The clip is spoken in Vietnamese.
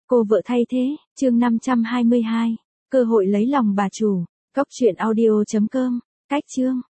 Cô vợ thay thế, chương 522. Cơ hội lấy lòng bà chủ. Cóc truyện audio.com. Cách chương.